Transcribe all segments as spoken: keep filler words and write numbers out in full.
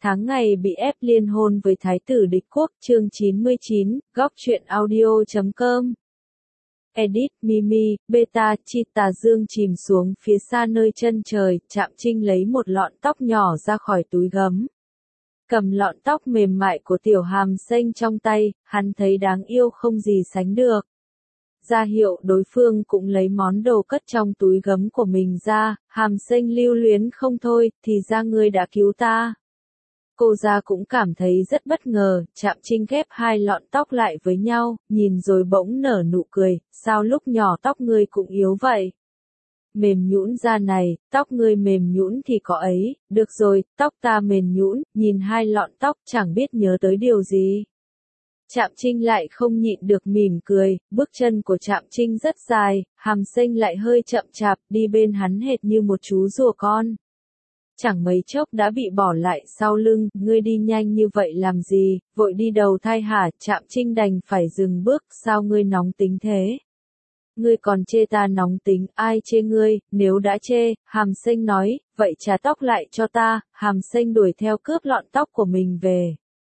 tháng ngày bị ép liên hôn với thái tử địch quốc, chương chín mươi chín, góc truyện audio chấm com. Edit, Mimi, Beta, Chita dương chìm xuống phía xa nơi chân trời, Trạm Trinh lấy một lọn tóc nhỏ ra khỏi túi gấm. Cầm lọn tóc mềm mại của tiểu hàm xanh trong tay, hắn thấy đáng yêu không gì sánh được. Ra hiệu đối phương cũng lấy món đồ cất trong túi gấm của mình ra, hàm xanh lưu luyến không thôi, thì ra ngươi đã cứu ta. Cô ra cũng cảm thấy rất bất ngờ, Trạm Trinh ghép hai lọn tóc lại với nhau, nhìn rồi bỗng nở nụ cười, sao lúc nhỏ tóc ngươi cũng yếu vậy? Mềm nhũn ra này, tóc ngươi mềm nhũn thì có ấy, được rồi, tóc ta mềm nhũn, nhìn hai lọn tóc chẳng biết nhớ tới điều gì. Trạm Trinh lại không nhịn được mỉm cười, bước chân của Trạm Trinh rất dài, hàm xanh lại hơi chậm chạp, đi bên hắn hệt như một chú rùa con. Chẳng mấy chốc đã bị bỏ lại sau lưng, ngươi đi nhanh như vậy làm gì, vội đi đầu thai hả? Trạm Trinh đành phải dừng bước, sao ngươi nóng tính thế? Ngươi còn chê ta nóng tính, ai chê ngươi, nếu đã chê, hàm xanh nói, vậy trả tóc lại cho ta, hàm xanh đuổi theo cướp lọn tóc của mình về.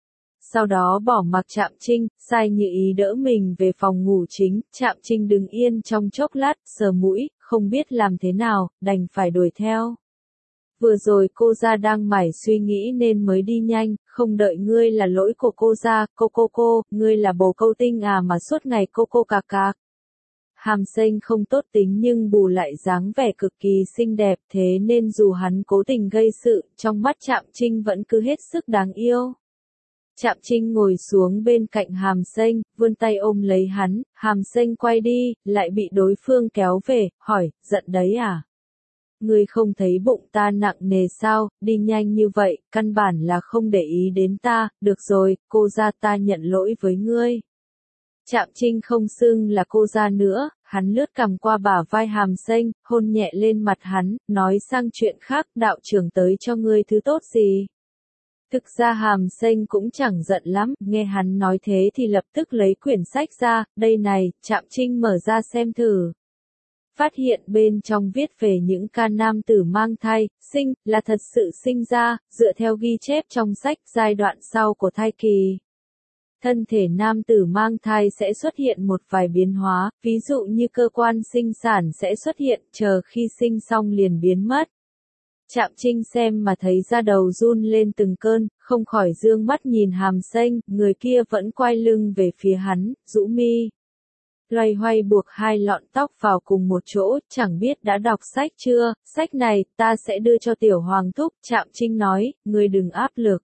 Sau đó bỏ mặc Trạm Trinh, sai Như Ý đỡ mình về phòng ngủ chính, Trạm Trinh đứng yên trong chốc lát, sờ mũi, không biết làm thế nào, đành phải đuổi theo. Vừa rồi cô ra đang mải suy nghĩ nên mới đi nhanh, không đợi ngươi là lỗi của cô ra, cô cô cô, ngươi là bồ câu tinh à mà suốt ngày cô cô cạc cạc. Hàm xanh không tốt tính nhưng bù lại dáng vẻ cực kỳ xinh đẹp, thế nên dù hắn cố tình gây sự, trong mắt Trạm Trinh vẫn cứ hết sức đáng yêu. Trạm Trinh ngồi xuống bên cạnh hàm xanh, vươn tay ôm lấy hắn, hàm xanh quay đi, lại bị đối phương kéo về, hỏi, giận đấy à? Ngươi không thấy bụng ta nặng nề sao, đi nhanh như vậy, căn bản là không để ý đến ta, được rồi, cô ra ta nhận lỗi với ngươi. Trạm Trinh không xưng là cô ra nữa, hắn lướt cằm qua bả vai hàm xanh, hôn nhẹ lên mặt hắn, nói sang chuyện khác, đạo trưởng tới cho ngươi thứ tốt gì. Thực ra hàm xanh cũng chẳng giận lắm, nghe hắn nói thế thì lập tức lấy quyển sách ra, đây này, Trạm Trinh mở ra xem thử. Phát hiện bên trong viết về những ca nam tử mang thai, sinh, là thật sự sinh ra, dựa theo ghi chép trong sách giai đoạn sau của thai kỳ. Thân thể nam tử mang thai sẽ xuất hiện một vài biến hóa, ví dụ như cơ quan sinh sản sẽ xuất hiện, chờ khi sinh xong liền biến mất. Trạm Trinh xem mà thấy da đầu run lên từng cơn, không khỏi dương mắt nhìn hàm xanh, người kia vẫn quay lưng về phía hắn, rũ mi. Loay hoay buộc hai lọn tóc vào cùng một chỗ, chẳng biết đã đọc sách chưa, sách này, ta sẽ đưa cho tiểu hoàng thúc, Trạm Trinh nói, ngươi đừng áp lực.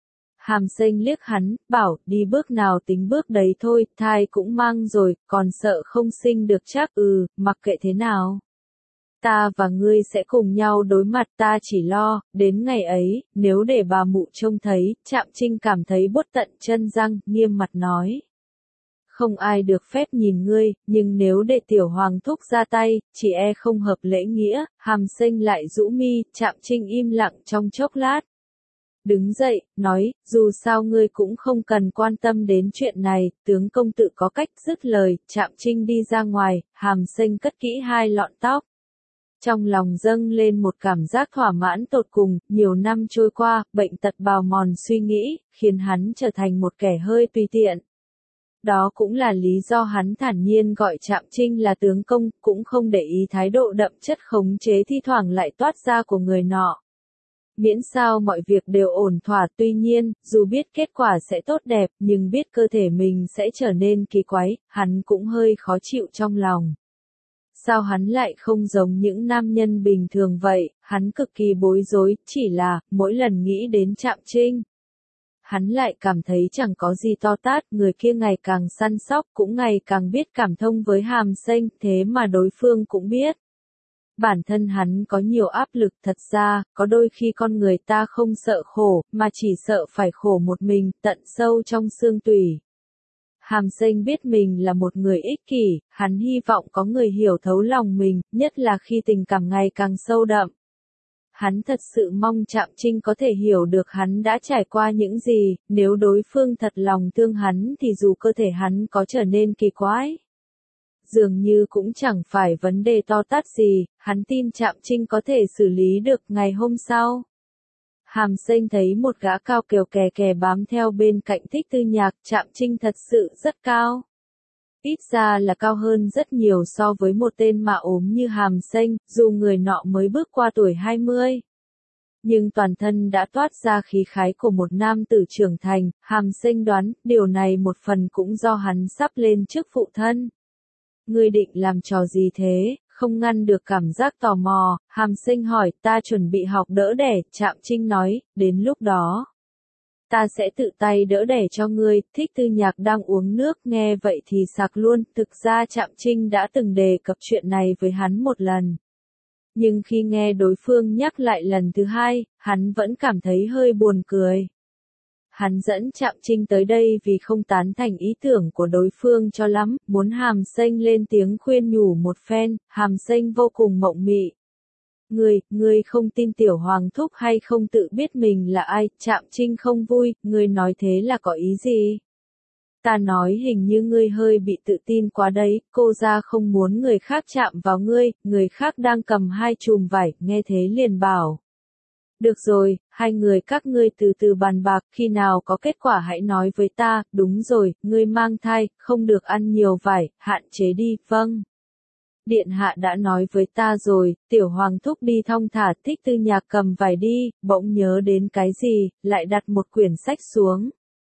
Hàm xanh liếc hắn, bảo, đi bước nào tính bước đấy thôi, thai cũng mang rồi, còn sợ không sinh được chắc, ừ, mặc kệ thế nào. Ta và ngươi sẽ cùng nhau đối mặt, ta chỉ lo, đến ngày ấy, nếu để bà mụ trông thấy, Trạm Trinh cảm thấy buốt tận chân răng, nghiêm mặt nói. Không ai được phép nhìn ngươi, nhưng nếu để tiểu hoàng thúc ra tay, chỉ e không hợp lễ nghĩa, hàm xanh lại rũ mi, Trạm Trinh im lặng trong chốc lát. Đứng dậy, nói, dù sao ngươi cũng không cần quan tâm đến chuyện này, tướng công tự có cách, dứt lời, Trạm Trinh đi ra ngoài, hàm xanh cất kỹ hai lọn tóc. Trong lòng dâng lên một cảm giác thỏa mãn tột cùng, nhiều năm trôi qua, bệnh tật bào mòn suy nghĩ, khiến hắn trở thành một kẻ hơi tùy tiện. Đó cũng là lý do hắn thản nhiên gọi Trạm Trinh là tướng công, cũng không để ý thái độ đậm chất khống chế thi thoảng lại toát ra của người nọ. Miễn sao mọi việc đều ổn thỏa, tuy nhiên, dù biết kết quả sẽ tốt đẹp, nhưng biết cơ thể mình sẽ trở nên kỳ quái, hắn cũng hơi khó chịu trong lòng. Sao hắn lại không giống những nam nhân bình thường vậy, hắn cực kỳ bối rối, chỉ là, mỗi lần nghĩ đến Trạm Trinh. Hắn lại cảm thấy chẳng có gì to tát, người kia ngày càng săn sóc, cũng ngày càng biết cảm thông với hàm xanh, thế mà đối phương cũng biết. Bản thân hắn có nhiều áp lực, thật ra, có đôi khi con người ta không sợ khổ, mà chỉ sợ phải khổ một mình, tận sâu trong xương tủy. Hàm xanh biết mình là một người ích kỷ, hắn hy vọng có người hiểu thấu lòng mình, nhất là khi tình cảm ngày càng sâu đậm. Hắn thật sự mong Trạm Trinh có thể hiểu được hắn đã trải qua những gì, nếu đối phương thật lòng thương hắn thì dù cơ thể hắn có trở nên kỳ quái. Dường như cũng chẳng phải vấn đề to tát gì, hắn tin Trạm Trinh có thể xử lý được ngày hôm sau. Hàm Xanh thấy một gã cao kèo kè kè bám theo bên cạnh Thích Tư Nhạc, Trạm Trinh thật sự rất cao. Ít ra là cao hơn rất nhiều so với một tên mà ốm như Hàm Xanh, dù người nọ mới bước qua tuổi hai mươi. Nhưng toàn thân đã toát ra khí khái của một nam tử trưởng thành, Hàm Xanh đoán, điều này một phần cũng do hắn sắp lên chức phụ thân. Ngươi định làm trò gì thế? Không ngăn được cảm giác tò mò, Hàm Xanh hỏi, ta chuẩn bị học đỡ đẻ, Trạm Trinh nói, đến lúc đó. Ta sẽ tự tay đỡ đẻ cho ngươi. Thích Tư Nhạc đang uống nước nghe vậy thì sặc luôn, thực ra Trạm Trinh đã từng đề cập chuyện này với hắn một lần. Nhưng khi nghe đối phương nhắc lại lần thứ hai, hắn vẫn cảm thấy hơi buồn cười. Hắn dẫn Trạm Trinh tới đây vì không tán thành ý tưởng của đối phương cho lắm, muốn Hàm Xanh lên tiếng khuyên nhủ một phen, Hàm Xanh vô cùng mộng mị. Ngươi, ngươi không tin tiểu hoàng thúc hay không tự biết mình là ai? Trạm Trinh không vui, ngươi nói thế là có ý gì? Ta nói hình như ngươi hơi bị tự tin quá đấy, cô ra không muốn người khác chạm vào ngươi, người khác đang cầm hai chùm vải, nghe thế liền bảo. Được rồi, hai người các ngươi từ từ bàn bạc, khi nào có kết quả hãy nói với ta, đúng rồi, ngươi mang thai, không được ăn nhiều vải, hạn chế đi, vâng. Điện hạ đã nói với ta rồi, tiểu hoàng thúc đi thong thả. Thích Tư Nhạc cầm vải đi, bỗng nhớ đến cái gì, lại đặt một quyển sách xuống.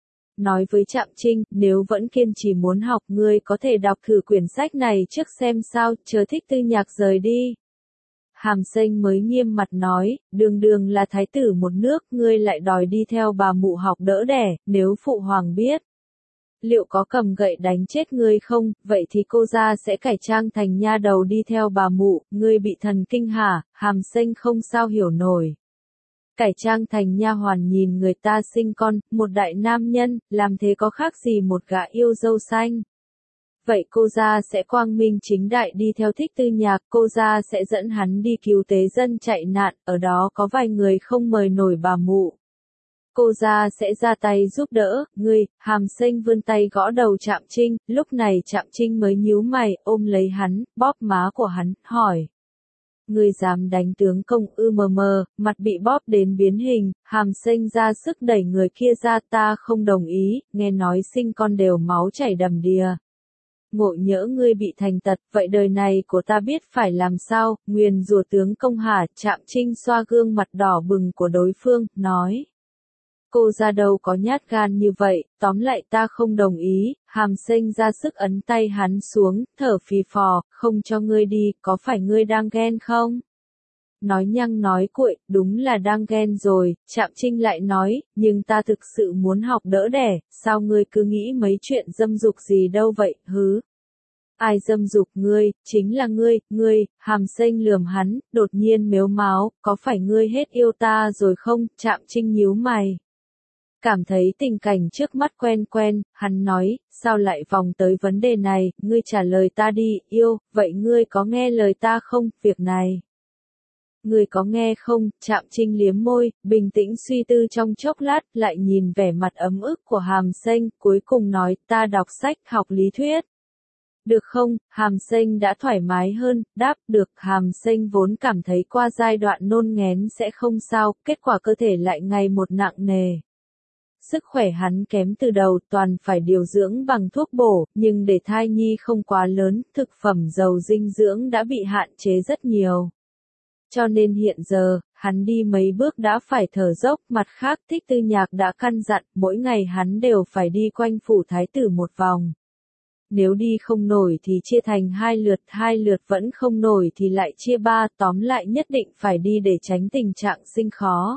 Nói với Trạm Trinh, nếu vẫn kiên trì muốn học ngươi có thể đọc thử quyển sách này trước xem sao, chờ Thích Tư Nhạc rời đi. Hàm Xanh mới nghiêm mặt nói, đường đường là thái tử một nước, ngươi lại đòi đi theo bà mụ học đỡ đẻ, nếu phụ hoàng biết. Liệu có cầm gậy đánh chết ngươi không, vậy thì cô ra sẽ cải trang thành nha đầu đi theo bà mụ, ngươi bị thần kinh hả? Hàm Xanh không sao hiểu nổi. Cải trang thành nha hoàn nhìn người ta sinh con, một đại nam nhân, làm thế có khác gì một gã yêu dâu xanh. Vậy cô ra sẽ quang minh chính đại đi theo Thích Tư Nhạc, cô ra sẽ dẫn hắn đi cứu tế dân chạy nạn, ở đó có vài người không mời nổi bà mụ. Cô ra sẽ ra tay giúp đỡ, ngươi. Hàm Xanh vươn tay gõ đầu Trạm Trinh, lúc này Trạm Trinh mới nhíu mày, ôm lấy hắn, bóp má của hắn, hỏi. Ngươi dám đánh tướng công ư? Mờ mờ, mặt bị bóp đến biến hình, Hàm Xanh ra sức đẩy người kia ra, ta không đồng ý, nghe nói sinh con đều máu chảy đầm đìa. Ngộ nhỡ ngươi bị thành tật, vậy đời này của ta biết phải làm sao, nguyền rủa tướng công hả? Trạm Trinh xoa gương mặt đỏ bừng của đối phương, nói. Cô ra đâu có nhát gan như vậy, tóm lại ta không đồng ý. Hàm Xanh ra sức ấn tay hắn xuống, thở phì phò, không cho ngươi đi, có phải ngươi đang ghen không? Nói nhăng nói cuội, đúng là đang ghen rồi. Trạm Trinh lại nói, nhưng ta thực sự muốn học đỡ đẻ, sao ngươi cứ nghĩ mấy chuyện dâm dục gì đâu vậy, hứ? Ai dâm dục ngươi, chính là ngươi, ngươi. Hàm Xanh lườm hắn, đột nhiên mếu máo, có phải ngươi hết yêu ta rồi không? Trạm Trinh nhíu mày. Cảm thấy tình cảnh trước mắt quen quen, hắn nói, sao lại vòng tới vấn đề này, ngươi trả lời ta đi, yêu, vậy ngươi có nghe lời ta không, việc này. Ngươi có nghe không? Trạm Trinh liếm môi, bình tĩnh suy tư trong chốc lát, lại nhìn vẻ mặt ấm ức của Hàm Xanh, cuối cùng nói, ta đọc sách, học lý thuyết. Được không? Hàm Xanh đã thoải mái hơn, đáp, được. Hàm Xanh vốn cảm thấy qua giai đoạn nôn nghén sẽ không sao, kết quả cơ thể lại ngày một nặng nề. Sức khỏe hắn kém từ đầu, toàn phải điều dưỡng bằng thuốc bổ, nhưng để thai nhi không quá lớn, thực phẩm giàu dinh dưỡng đã bị hạn chế rất nhiều. Cho nên hiện giờ, hắn đi mấy bước đã phải thở dốc, mặt khác Thích Tư Nhạc đã căn dặn, mỗi ngày hắn đều phải đi quanh phủ thái tử một vòng. Nếu đi không nổi thì chia thành hai lượt, hai lượt vẫn không nổi thì lại chia ba, tóm lại nhất định phải đi để tránh tình trạng sinh khó.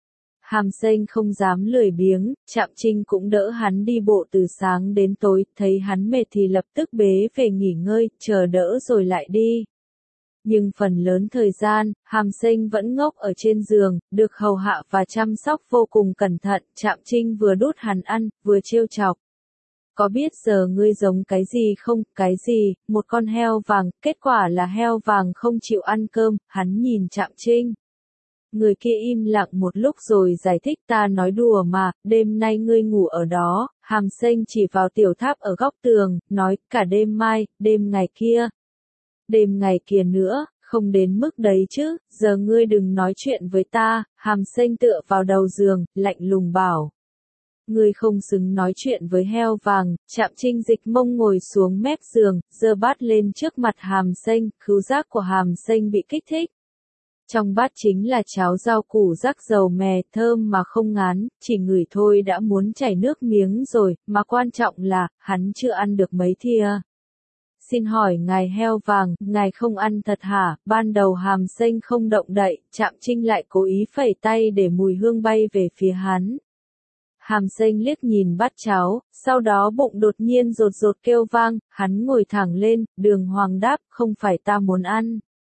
Hàm Xanh không dám lười biếng, Trạm Trinh cũng đỡ hắn đi bộ từ sáng đến tối, thấy hắn mệt thì lập tức bế về nghỉ ngơi, chờ đỡ rồi lại đi. Nhưng phần lớn thời gian, Hàm Xanh vẫn ngốc ở trên giường, được hầu hạ và chăm sóc vô cùng cẩn thận, Trạm Trinh vừa đút hắn ăn, vừa trêu chọc. Có biết giờ ngươi giống cái gì không? Cái gì? Một con heo vàng, kết quả là heo vàng không chịu ăn cơm, hắn nhìn Trạm Trinh. Người kia im lặng một lúc rồi giải thích, ta nói đùa mà, đêm nay ngươi ngủ ở đó. Hàm Xanh chỉ vào tiểu tháp ở góc tường, nói, cả đêm mai, đêm ngày kia. Đêm ngày kia nữa, Không đến mức đấy chứ, giờ ngươi đừng nói chuyện với ta, Hàm Xanh tựa vào đầu giường, lạnh lùng bảo. Ngươi không xứng nói chuyện với heo vàng. Trạm Trinh dịch mông ngồi xuống mép giường, giơ bát lên trước mặt Hàm Xanh, khứu giác của Hàm Xanh bị kích thích. Trong bát chính là cháo rau củ rắc dầu mè, thơm mà không ngán, chỉ ngửi thôi đã muốn chảy nước miếng rồi, mà quan trọng là, hắn chưa ăn được mấy thìa. Xin hỏi ngài heo vàng, ngài không ăn thật hả? Ban đầu Hàm Xanh không động đậy, Trạm Trinh lại cố ý phẩy tay để mùi hương bay về phía hắn. Hàm Xanh liếc nhìn bát cháo, sau đó bụng đột nhiên rột rột kêu vang, hắn ngồi thẳng lên, Đường Hoàng đáp, không phải ta muốn ăn.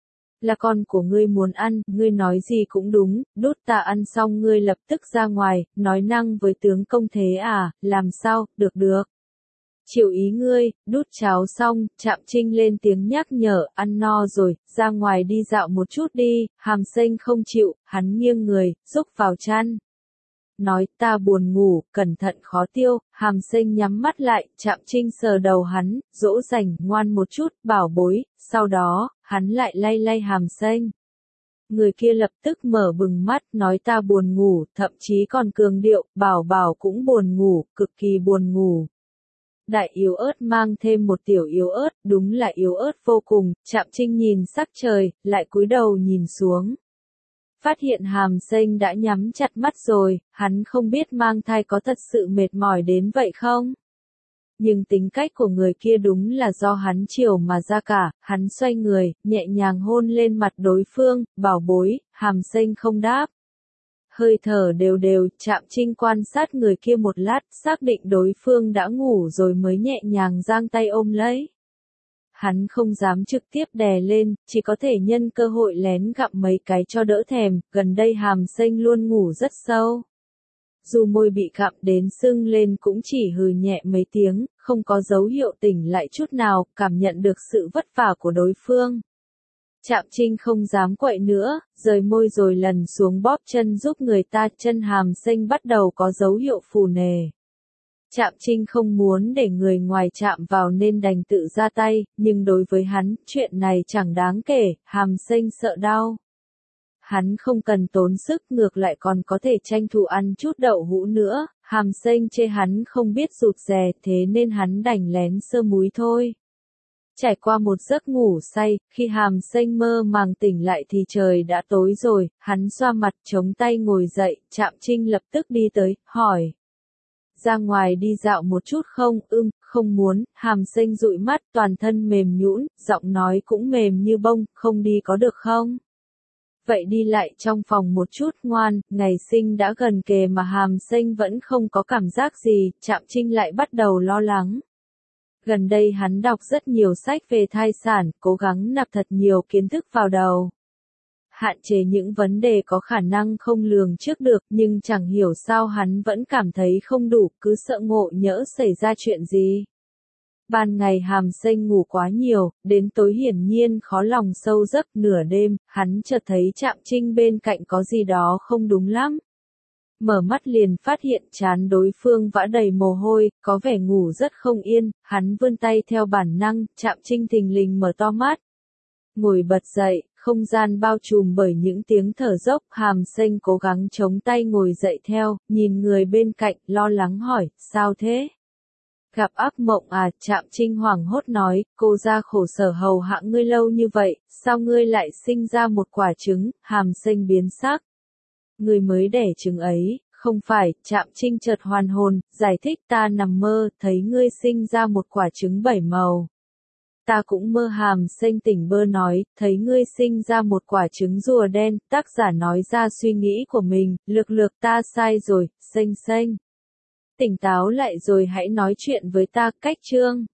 Là con của ngươi muốn ăn, ngươi nói gì cũng đúng, đút ta ăn xong ngươi lập tức ra ngoài, nói năng với tướng công thế à, làm sao, được được. Chịu ý ngươi, đút cháo xong, Trạm Trinh lên tiếng nhắc nhở, ăn no rồi, ra ngoài đi dạo một chút đi. Hàm Xanh không chịu, hắn nghiêng người, rúc vào chăn. Nói ta buồn ngủ, cẩn thận khó tiêu. Hàm Xanh nhắm mắt lại, Trạm Trinh sờ đầu hắn, dỗ dành, ngoan một chút, bảo bối, sau đó, hắn lại lay lay Hàm Xanh. Người kia lập tức mở bừng mắt, nói ta buồn ngủ, thậm chí còn cường điệu, bảo bảo cũng buồn ngủ, cực kỳ buồn ngủ. Đại yếu ớt mang thêm một tiểu yếu ớt, đúng là yếu ớt vô cùng. Trạm Trinh nhìn sắc trời, lại cúi đầu nhìn xuống. Phát hiện Hàm Xanh đã nhắm chặt mắt rồi, hắn không biết mang thai có thật sự mệt mỏi đến vậy không? Nhưng tính cách của người kia đúng là do hắn chiều mà ra cả, hắn xoay người, nhẹ nhàng hôn lên mặt đối phương, bảo bối. Hàm Xanh không đáp. Hơi thở đều đều, Trạm Trinh quan sát người kia một lát, xác định đối phương đã ngủ rồi mới nhẹ nhàng giang tay ôm lấy. Hắn không dám trực tiếp đè lên, chỉ có thể nhân cơ hội lén gặm mấy cái cho đỡ thèm, gần đây Hàm Xanh luôn ngủ rất sâu. Dù môi bị gặm đến sưng lên cũng chỉ hừ nhẹ mấy tiếng, không có dấu hiệu tỉnh lại chút nào, cảm nhận được sự vất vả của đối phương. Trạm Trinh không dám quậy nữa, rời môi rồi lần xuống bóp chân giúp người ta, chân Hàm Xanh bắt đầu có dấu hiệu phù nề. Trạm Trinh không muốn để người ngoài chạm vào nên đành tự ra tay, nhưng đối với hắn, chuyện này chẳng đáng kể, Hàm Xanh sợ đau. Hắn không cần tốn sức, ngược lại còn có thể tranh thủ ăn chút đậu hũ nữa. Hàm Xanh chê hắn không biết rụt rè, thế nên hắn đành lén sơ múi thôi. Trải qua một giấc ngủ say, khi Hàm Xanh mơ màng tỉnh lại thì trời đã tối rồi, hắn xoa mặt chống tay ngồi dậy, Trạm Trinh lập tức đi tới, hỏi. Ra ngoài đi dạo một chút không? Ưm, không muốn. Hàm Xanh dụi mắt, toàn thân mềm nhũn, giọng nói cũng mềm như bông, không đi có được không? Vậy đi lại trong phòng một chút, ngoan. Ngày sinh đã gần kề mà Hàm Xanh vẫn không có cảm giác gì, Trạm Trinh lại bắt đầu lo lắng. Gần đây hắn đọc rất nhiều sách về thai sản, cố gắng nạp thật nhiều kiến thức vào đầu. Hạn chế những vấn đề có khả năng không lường trước được, nhưng chẳng hiểu sao hắn vẫn cảm thấy không đủ, cứ sợ ngộ nhỡ xảy ra chuyện gì. Ban ngày Hàm Xanh ngủ quá nhiều, đến tối hiển nhiên khó lòng sâu giấc, nửa đêm, hắn chợt thấy Trạm Trinh bên cạnh có gì đó không đúng lắm. Mở mắt liền phát hiện trán đối phương vã đầy mồ hôi, có vẻ ngủ rất không yên, hắn vươn tay theo bản năng, Trạm Trinh thình lình mở to mắt. Ngồi bật dậy, không gian bao trùm bởi những tiếng thở dốc, Hàm Xanh cố gắng chống tay ngồi dậy theo, nhìn người bên cạnh, lo lắng hỏi, sao thế? Gặp ác mộng à? Trạm Trinh hoảng hốt nói, cô ra khổ sở hầu hạ ngươi lâu như vậy, sao ngươi lại sinh ra một quả trứng? Hàm Xanh biến sắc. Ngươi mới đẻ trứng ấy, không phải? Trạm Trinh chợt hoàn hồn, giải thích, ta nằm mơ, thấy ngươi sinh ra một quả trứng bảy màu. Ta cũng mơ. Hàm Xanh tỉnh bơ nói, thấy ngươi sinh ra một quả trứng rùa đen. Tác giả nói ra suy nghĩ của mình, lược lược, ta sai rồi. Xanh Xanh, tỉnh táo lại rồi hãy nói chuyện với ta. Cách chương